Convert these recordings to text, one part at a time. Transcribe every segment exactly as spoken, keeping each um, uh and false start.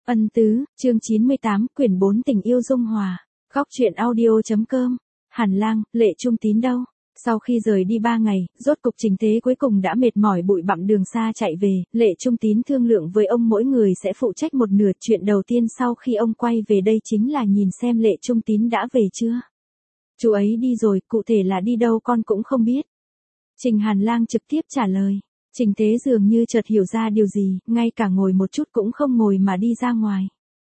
Ân tứ, chương chín mươi tám, quyển bốn tình yêu dung hòa. Góc truyện audio.com. Hàn Lang, Lệ Trung Tín đâu? Sau khi rời đi ba ngày, rốt cục Trình Thế cuối cùng đã mệt mỏi bụi bặm đường xa chạy về, Lệ Trung Tín thương lượng với ông mỗi người sẽ phụ trách một nửa. Chuyện đầu tiên sau khi ông quay về đây chính là nhìn xem Lệ Trung Tín đã về chưa. Chú ấy đi rồi, cụ thể là đi đâu con cũng không biết. Trình Hàn Lang trực tiếp trả lời. Trình Thế dường như chợt hiểu ra điều gì, ngay cả ngồi một chút cũng không ngồi mà đi ra ngoài.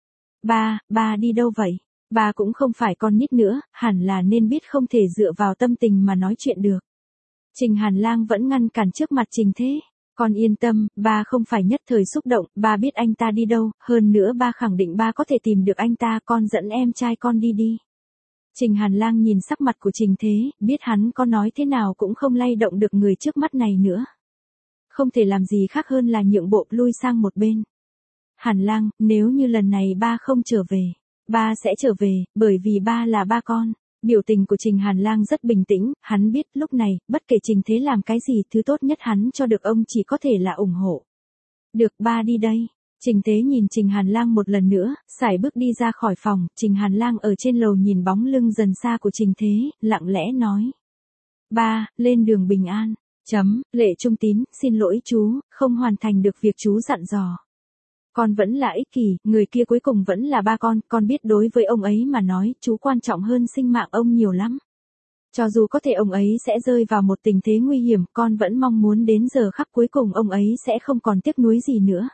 Ba, ba đi đâu vậy? Ba cũng không phải con nít nữa, hẳn là nên biết không thể dựa vào tâm tình mà nói chuyện được. Trình Hàn Lang vẫn ngăn cản trước mặt Trình Thế. Con yên tâm, ba không phải nhất thời xúc động, ba biết anh ta đi đâu, hơn nữa ba khẳng định ba có thể tìm được anh ta, con dẫn em trai con đi đi. Trình Hàn Lang nhìn sắc mặt của Trình Thế, biết hắn có nói thế nào cũng không lay động được người trước mắt này nữa. Không thể làm gì khác hơn là nhượng bộ lui sang một bên. Hàn Lang, nếu như lần này ba không trở về, ba sẽ trở về, bởi vì ba là ba con. Biểu tình của Trình Hàn Lang rất bình tĩnh, hắn biết lúc này, bất kể Trình Thế làm cái gì, thứ tốt nhất hắn cho được ông chỉ có thể là ủng hộ. Được, ba đi đây. Trình Thế nhìn Trình Hàn Lang một lần nữa, sải bước đi ra khỏi phòng, Trình Hàn Lang ở trên lầu nhìn bóng lưng dần xa của Trình Thế, lặng lẽ nói. Ba, lên đường bình an. Chấm, Lệ Trung Tín, xin lỗi chú, không hoàn thành được việc chú dặn dò. Con vẫn là ích kỷ, người kia cuối cùng vẫn là ba con, con biết đối với ông ấy mà nói, chú quan trọng hơn sinh mạng ông nhiều lắm. Cho dù có thể ông ấy sẽ rơi vào một tình thế nguy hiểm, con vẫn mong muốn đến giờ khắc cuối cùng ông ấy sẽ không còn tiếc nuối gì nữa.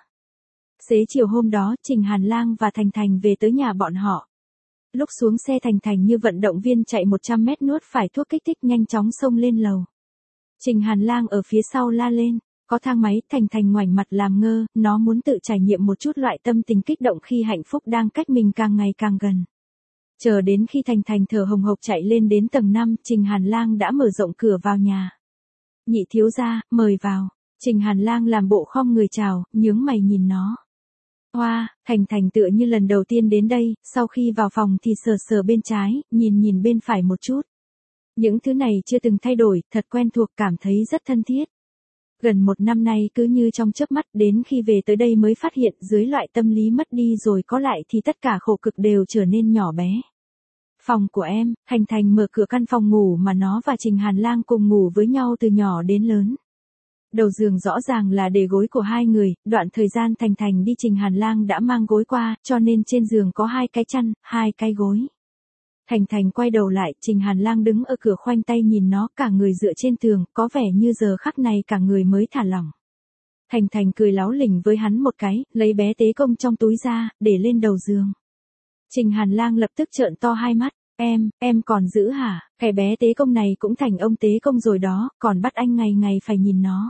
Xế chiều hôm đó, Trình Hàn Lang và Thành Thành về tới nhà bọn họ. Lúc xuống xe Thành Thành như vận động viên chạy một trăm mét nuốt phải thuốc kích thích nhanh chóng xông lên lầu. Trình Hàn Lang ở phía sau la lên, có thang máy, Thành Thành ngoảnh mặt làm ngơ, nó muốn tự trải nghiệm một chút loại tâm tình kích động khi hạnh phúc đang cách mình càng ngày càng gần. Chờ đến khi Thành Thành thở hồng hộc chạy lên đến tầng năm, Trình Hàn Lang đã mở rộng cửa vào nhà. Nhị thiếu gia, mời vào. Trình Hàn Lang làm bộ khom người chào, nhướng mày nhìn nó. Hoa, Thành Thành tựa như lần đầu tiên đến đây, sau khi vào phòng thì sờ sờ bên trái, nhìn nhìn bên phải một chút. Những thứ này chưa từng thay đổi, thật quen thuộc, cảm thấy rất thân thiết. Gần một năm nay cứ như trong chớp mắt, đến khi về tới đây mới phát hiện dưới loại tâm lý mất đi rồi có lại thì tất cả khổ cực đều trở nên nhỏ bé. Phòng của em, Thành Thành mở cửa căn phòng ngủ mà nó và Trình Hàn Lang cùng ngủ với nhau từ nhỏ đến lớn. Đầu giường rõ ràng là để gối của hai người, đoạn thời gian Thành Thành đi Trình Hàn Lang đã mang gối qua, cho nên trên giường có hai cái chăn, hai cái gối. Thành Thành quay đầu lại, Trình Hàn Lang đứng ở cửa khoanh tay nhìn nó, cả người dựa trên tường, có vẻ như giờ khắc này cả người mới thả lỏng. Thành Thành cười láo lỉnh với hắn một cái, lấy bé tế công trong túi ra, để lên đầu giường. Trình Hàn Lang lập tức trợn to hai mắt, em, em còn giữ hả, cái bé tế công này cũng thành ông tế công rồi đó, còn bắt anh ngày ngày phải nhìn nó.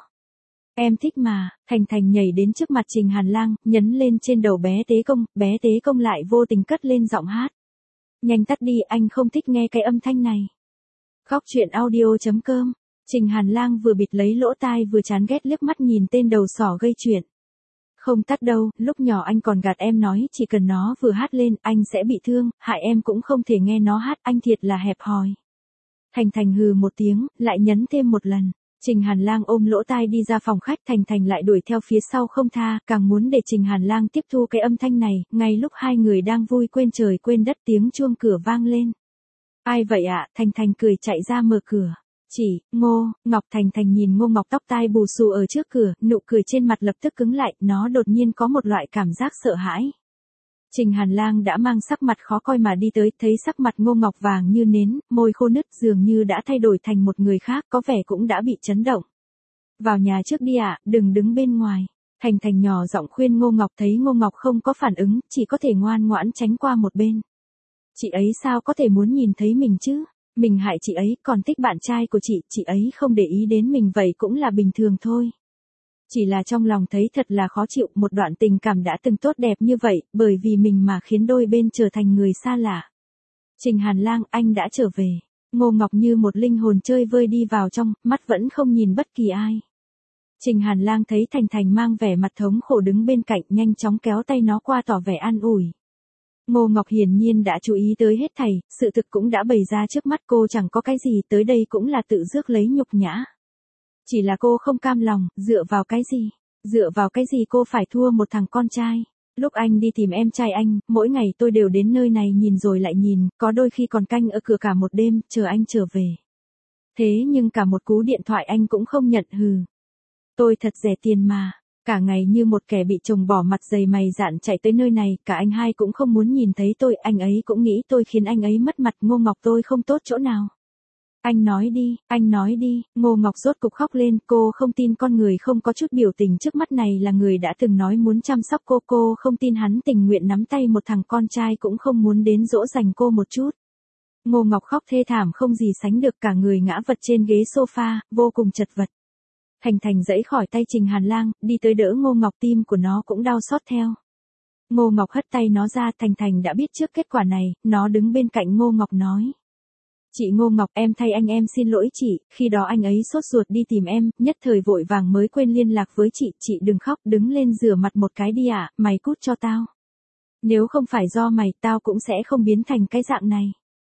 Em thích mà. Thành Thành nhảy đến trước mặt Trình Hàn Lang, nhấn lên trên đầu bé tế công, bé tế công lại vô tình cất lên giọng hát. Nhanh tắt đi, anh không thích nghe cái âm thanh này. Góc truyện audio.com. Trình Hàn Lang vừa bịt lấy lỗ tai vừa chán ghét liếc mắt nhìn tên đầu sỏ gây chuyện. Không tắt đâu, lúc nhỏ anh còn gạt em nói chỉ cần nó vừa hát lên anh sẽ bị thương, hại em cũng không thể nghe nó hát, anh thiệt là hẹp hòi. Thành Thành hừ một tiếng, lại nhấn thêm một lần. Trình Hàn Lang ôm lỗ tai đi ra phòng khách, Thành Thành lại đuổi theo phía sau không tha, càng muốn để Trình Hàn Lang tiếp thu cái âm thanh này, ngay lúc hai người đang vui quên trời quên đất tiếng chuông cửa vang lên. Ai vậy ạ? Thành Thành cười chạy ra mở cửa. Chỉ, Ngô, Ngọc. Thành Thành nhìn Ngô Ngọc tóc tai bù xù ở trước cửa, nụ cười trên mặt lập tức cứng lại, nó đột nhiên có một loại cảm giác sợ hãi. Trình Hàn Lang đã mang sắc mặt khó coi mà đi tới, thấy sắc mặt Ngô Ngọc vàng như nến, môi khô nứt dường như đã thay đổi thành một người khác, có vẻ cũng đã bị chấn động. Vào nhà trước đi ạ, đừng đứng bên ngoài. Thành Thành nhỏ giọng khuyên Ngô Ngọc, thấy Ngô Ngọc không có phản ứng, chỉ có thể ngoan ngoãn tránh qua một bên. Chị ấy sao có thể muốn nhìn thấy mình chứ? Mình hại chị ấy, còn thích bạn trai của chị, chị ấy không để ý đến mình vậy cũng là bình thường thôi. Chỉ là trong lòng thấy thật là khó chịu, một đoạn tình cảm đã từng tốt đẹp như vậy, bởi vì mình mà khiến đôi bên trở thành người xa lạ. Trình Hàn Lang, anh đã trở về. Ngô Ngọc như một linh hồn chơi vơi đi vào trong, mắt vẫn không nhìn bất kỳ ai. Trình Hàn Lang thấy Thành Thành mang vẻ mặt thống khổ đứng bên cạnh, nhanh chóng kéo tay nó qua tỏ vẻ an ủi. Ngô Ngọc hiển nhiên đã chú ý tới hết thảy, sự thực cũng đã bày ra trước mắt cô, chẳng có cái gì, tới đây cũng là tự rước lấy nhục nhã. Chỉ là cô không cam lòng, dựa vào cái gì? Dựa vào cái gì cô phải thua một thằng con trai? Lúc anh đi tìm em trai anh, mỗi ngày tôi đều đến nơi này nhìn rồi lại nhìn, có đôi khi còn canh ở cửa cả một đêm, chờ anh trở về. Thế nhưng cả một cú điện thoại anh cũng không nhận. Hừ. Tôi thật rẻ tiền mà. Cả ngày như một kẻ bị chồng bỏ mặt dày mày dạn chạy tới nơi này, cả anh hai cũng không muốn nhìn thấy tôi, anh ấy cũng nghĩ tôi khiến anh ấy mất mặt. Ngô Ngọc, tôi không tốt chỗ nào? Anh nói đi, anh nói đi. Ngô Ngọc rốt cục khóc lên, cô không tin con người không có chút biểu tình trước mắt này là người đã từng nói muốn chăm sóc cô, cô không tin hắn tình nguyện nắm tay một thằng con trai cũng không muốn đến dỗ dành cô một chút. Ngô Ngọc khóc thê thảm không gì sánh được, cả người ngã vật trên ghế sofa, vô cùng chật vật. Thành Thành giãy khỏi tay Trình Hàn Lang, đi tới đỡ Ngô Ngọc, tim của nó cũng đau xót theo. Ngô Ngọc hất tay nó ra, Thành Thành đã biết trước kết quả này, nó đứng bên cạnh Ngô Ngọc nói. Chị Ngô Ngọc, em thay anh em xin lỗi chị, khi đó anh ấy sốt ruột đi tìm em, nhất thời vội vàng mới quên liên lạc với chị, chị đừng khóc, đứng lên rửa mặt một cái đi ạ, à, mày cút cho tao. Nếu không phải do mày, tao cũng sẽ không biến thành cái dạng này.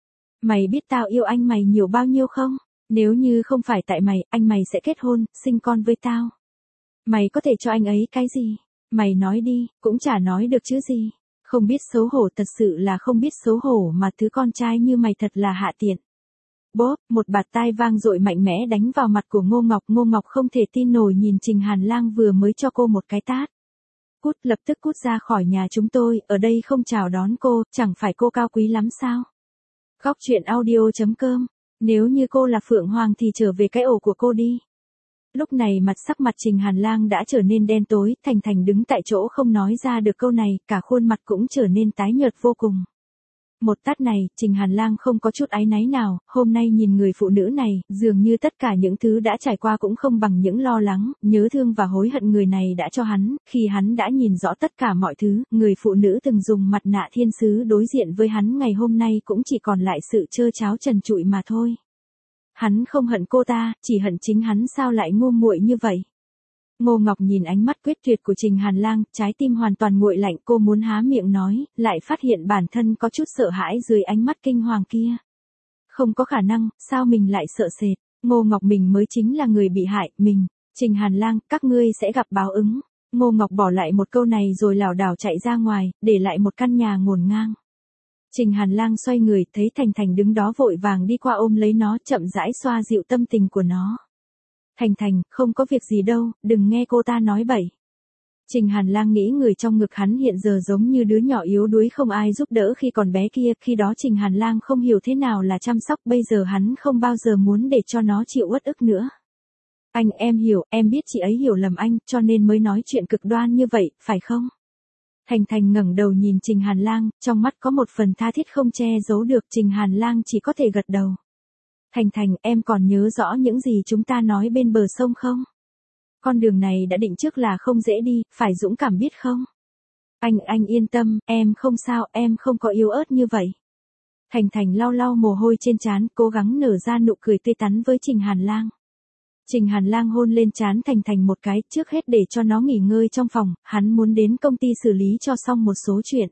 Mày biết tao yêu anh mày nhiều bao nhiêu không? Nếu như không phải tại mày, anh mày sẽ kết hôn, sinh con với tao. Mày có thể cho anh ấy cái gì? Mày nói đi, cũng chả nói được chứ gì. Không biết xấu hổ, thật sự là không biết xấu hổ mà, thứ con trai như mày thật là hạ tiện. Bốp, một bạt tai vang dội mạnh mẽ đánh vào mặt của Ngô Ngọc. Ngô Ngọc không thể tin nổi nhìn Trình Hàn Lang vừa mới cho cô một cái tát. Cút, lập tức cút ra khỏi nhà chúng tôi, ở đây không chào đón cô, chẳng phải cô cao quý lắm sao? Góc truyện audio chấm com. Nếu như cô là Phượng Hoàng thì trở về cái ổ của cô đi. Lúc này mặt sắc mặt Trình Hàn Lang đã trở nên đen tối, Thành Thành đứng tại chỗ không nói ra được câu này, cả khuôn mặt cũng trở nên tái nhợt vô cùng. Một tát này, Trình Hàn Lang không có chút áy náy nào, hôm nay nhìn người phụ nữ này, dường như tất cả những thứ đã trải qua cũng không bằng những lo lắng, nhớ thương và hối hận người này đã cho hắn, khi hắn đã nhìn rõ tất cả mọi thứ, người phụ nữ từng dùng mặt nạ thiên sứ đối diện với hắn ngày hôm nay cũng chỉ còn lại sự trơ tráo trần trụi mà thôi. Hắn không hận cô ta, chỉ hận chính hắn sao lại ngu muội như vậy. Ngô Ngọc nhìn ánh mắt quyết tuyệt của Trình Hàn Lang, trái tim hoàn toàn nguội lạnh, cô muốn há miệng nói, lại phát hiện bản thân có chút sợ hãi dưới ánh mắt kinh hoàng kia. Không có khả năng, sao mình lại sợ sệt, Ngô Ngọc mình mới chính là người bị hại, mình, Trình Hàn Lang, các ngươi sẽ gặp báo ứng. Ngô Ngọc bỏ lại một câu này rồi lảo đảo chạy ra ngoài, để lại một căn nhà ngổn ngang. Trình Hàn Lang xoay người, thấy Thành Thành đứng đó vội vàng đi qua ôm lấy nó, chậm rãi xoa dịu tâm tình của nó. Thành Thành, không có việc gì đâu, đừng nghe cô ta nói bậy. Trình Hàn Lang nghĩ người trong ngực hắn hiện giờ giống như đứa nhỏ yếu đuối không ai giúp đỡ khi còn bé kia, khi đó Trình Hàn Lang không hiểu thế nào là chăm sóc, bây giờ hắn không bao giờ muốn để cho nó chịu uất ức nữa. Anh, em hiểu, em biết chị ấy hiểu lầm anh, cho nên mới nói chuyện cực đoan như vậy, phải không? Thành Thành ngẩng đầu nhìn Trình Hàn Lang, trong mắt có một phần tha thiết không che giấu được, Trình Hàn Lang chỉ có thể gật đầu. Thành Thành, em còn nhớ rõ những gì chúng ta nói bên bờ sông không? Con đường này đã định trước là không dễ đi, phải dũng cảm biết không? Anh, anh yên tâm, em không sao, em không có yếu ớt như vậy. Thành Thành lau lau mồ hôi trên trán, cố gắng nở ra nụ cười tươi tắn với Trình Hàn Lang. Trình Hàn Lang hôn lên trán Thành Thành một cái, trước hết để cho nó nghỉ ngơi trong phòng, hắn muốn đến công ty xử lý cho xong một số chuyện.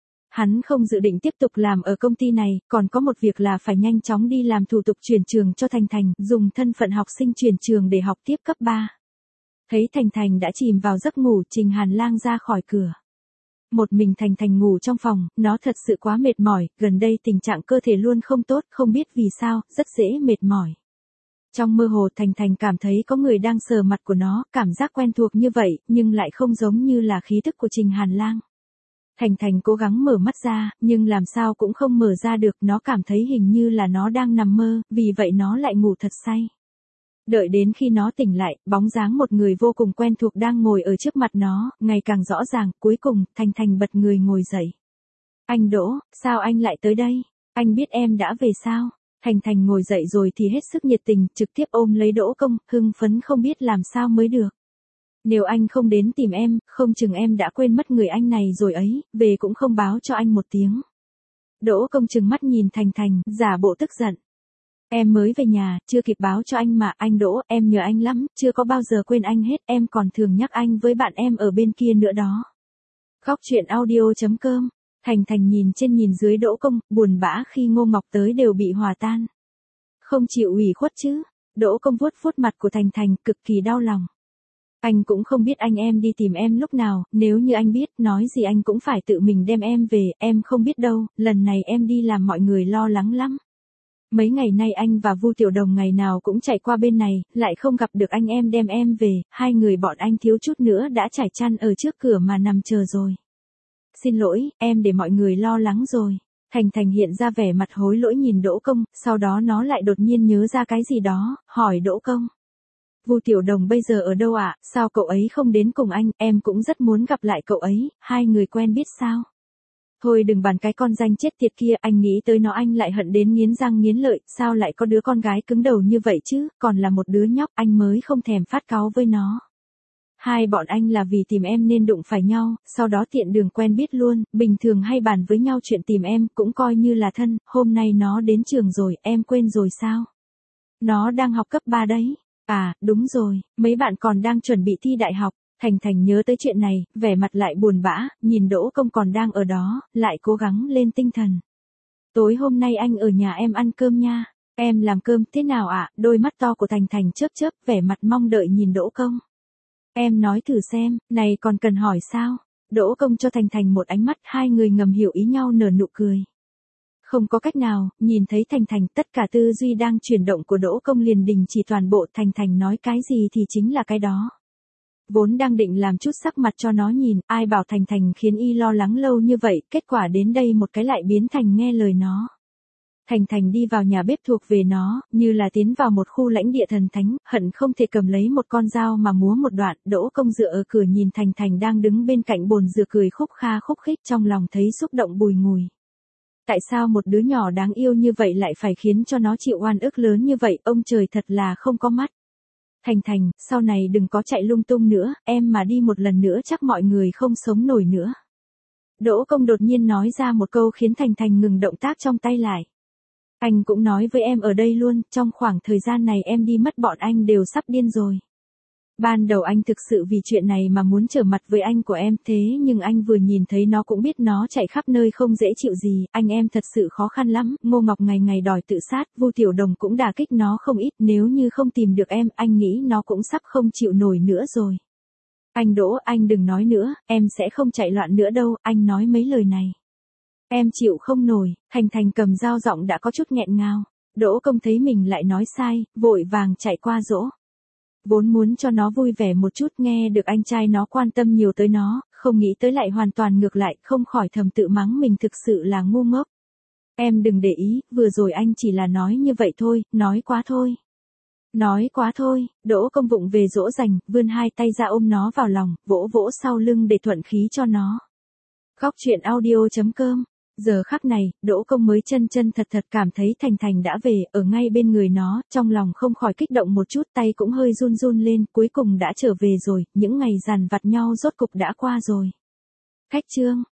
Hắn không dự định tiếp tục làm ở công ty này, còn có một việc là phải nhanh chóng đi làm thủ tục chuyển trường cho Thành Thành, dùng thân phận học sinh chuyển trường để học tiếp cấp ba. Thấy Thành Thành đã chìm vào giấc ngủ, Trình Hàn Lang ra khỏi cửa. Một mình Thành Thành ngủ trong phòng, nó thật sự quá mệt mỏi, gần đây tình trạng cơ thể luôn không tốt, không biết vì sao, rất dễ mệt mỏi. Trong mơ hồ Thành Thành cảm thấy có người đang sờ mặt của nó, cảm giác quen thuộc như vậy, nhưng lại không giống như là khí tức của Trình Hàn Lang. Thành Thành cố gắng mở mắt ra, nhưng làm sao cũng không mở ra được, nó cảm thấy hình như là nó đang nằm mơ, vì vậy nó lại ngủ thật say. Đợi đến khi nó tỉnh lại, bóng dáng một người vô cùng quen thuộc đang ngồi ở trước mặt nó, ngày càng rõ ràng, cuối cùng, Thành Thành bật người ngồi dậy. Anh Đỗ, sao anh lại tới đây? Anh biết em đã về sao? Thành Thành ngồi dậy rồi thì hết sức nhiệt tình, trực tiếp ôm lấy Đỗ Công, hưng phấn không biết làm sao mới được. Nếu anh không đến tìm em, không chừng em đã quên mất người anh này rồi ấy, về cũng không báo cho anh một tiếng. Đỗ Công trừng mắt nhìn Thành Thành, giả bộ tức giận. Em mới về nhà, chưa kịp báo cho anh mà, anh Đỗ, em nhớ anh lắm, chưa có bao giờ quên anh hết, em còn thường nhắc anh với bạn em ở bên kia nữa đó. Góc truyện audio chấm com. Thành Thành nhìn trên nhìn dưới Đỗ Công, buồn bã khi Ngô Ngọc tới đều bị hòa tan. Không chịu ủy khuất chứ? Đỗ Công vuốt vuốt mặt của Thành Thành, cực kỳ đau lòng. Anh cũng không biết anh em đi tìm em lúc nào, nếu như anh biết, nói gì anh cũng phải tự mình đem em về, em không biết đâu, lần này em đi làm mọi người lo lắng lắm. Mấy ngày nay anh và Vu Tiểu Đồng ngày nào cũng chạy qua bên này, lại không gặp được anh em đem em về, hai người bọn anh thiếu chút nữa đã trải chăn ở trước cửa mà nằm chờ rồi. Xin lỗi, em để mọi người lo lắng rồi. Thành Thành hiện ra vẻ mặt hối lỗi nhìn Đỗ Công, sau đó nó lại đột nhiên nhớ ra cái gì đó, hỏi Đỗ Công. Vu Tiểu Đồng bây giờ ở đâu ạ, sao cậu ấy không đến cùng anh, em cũng rất muốn gặp lại cậu ấy, hai người quen biết sao? Thôi đừng bàn cái con danh chết tiệt kia, anh nghĩ tới nó anh lại hận đến nghiến răng nghiến lợi, sao lại có đứa con gái cứng đầu như vậy chứ, còn là một đứa nhóc, anh mới không thèm phát cáu với nó. Hai bọn anh là vì tìm em nên đụng phải nhau, sau đó tiện đường quen biết luôn, bình thường hay bàn với nhau chuyện tìm em, cũng coi như là thân, hôm nay nó đến trường rồi, em quên rồi sao? Nó đang học cấp ba đấy. À, đúng rồi, mấy bạn còn đang chuẩn bị thi đại học. Thành Thành nhớ tới chuyện này, vẻ mặt lại buồn bã, nhìn Đỗ Công còn đang ở đó, lại cố gắng lên tinh thần. Tối hôm nay anh ở nhà em ăn cơm nha. Em làm cơm thế nào ạ? À? Đôi mắt to của Thành Thành chớp chớp, vẻ mặt mong đợi nhìn Đỗ Công. Em nói thử xem, này còn cần hỏi sao? Đỗ Công cho Thành Thành một ánh mắt, hai người ngầm hiểu ý nhau nở nụ cười. Không có cách nào, nhìn thấy Thành Thành, tất cả tư duy đang chuyển động của Đỗ Công liền đình chỉ toàn bộ. Thành Thành nói cái gì thì chính là cái đó. Vốn đang định làm chút sắc mặt cho nó nhìn, ai bảo Thành Thành khiến y lo lắng lâu như vậy, kết quả đến đây một cái lại biến thành nghe lời nó. Thành Thành đi vào nhà bếp thuộc về nó, như là tiến vào một khu lãnh địa thần thánh, hận không thể cầm lấy một con dao mà múa một đoạn. Đỗ Công dựa ở cửa nhìn Thành Thành đang đứng bên cạnh bồn rửa cười khúc kha khúc khích, trong lòng thấy xúc động bùi ngùi. Tại sao một đứa nhỏ đáng yêu như vậy lại phải khiến cho nó chịu oan ức lớn như vậy, ông trời thật là không có mắt. Thành Thành, sau này đừng có chạy lung tung nữa, em mà đi một lần nữa chắc mọi người không sống nổi nữa. Đỗ Công đột nhiên nói ra một câu khiến Thành Thành ngừng động tác trong tay lại. Anh cũng nói với em ở đây luôn, trong khoảng thời gian này em đi mất bọn anh đều sắp điên rồi. Ban đầu anh thực sự vì chuyện này mà muốn trở mặt với anh của em, thế nhưng anh vừa nhìn thấy nó cũng biết nó chạy khắp nơi không dễ chịu gì, anh em thật sự khó khăn lắm. Ngô Ngọc ngày ngày đòi tự sát, Vu Tiểu Đồng cũng đả kích nó không ít, nếu như không tìm được em, anh nghĩ nó cũng sắp không chịu nổi nữa rồi. Anh Đỗ, anh đừng nói nữa, em sẽ không chạy loạn nữa đâu, anh nói mấy lời này. Em chịu không nổi. Thành Thành cầm dao giọng đã có chút nghẹn ngào. Đỗ Công thấy mình lại nói sai, vội vàng chạy qua dỗ. Vốn muốn cho nó vui vẻ một chút, nghe được anh trai nó quan tâm nhiều tới nó, không nghĩ tới lại hoàn toàn ngược lại, không khỏi thầm tự mắng mình thực sự là ngu ngốc. Em đừng để ý, vừa rồi anh chỉ là nói như vậy thôi, nói quá thôi. Nói quá thôi. Đỗ Công vụng về dỗ dành, vươn hai tay ra ôm nó vào lòng, vỗ vỗ sau lưng để thuận khí cho nó. Góc truyện audio chấm com. Giờ khắc này, Đỗ Công mới chân chân thật thật cảm thấy Thành Thành đã về, ở ngay bên người nó, trong lòng không khỏi kích động một chút, tay cũng hơi run run lên, cuối cùng đã trở về rồi, những ngày dằn vặt nhau rốt cục đã qua rồi. Khách chương.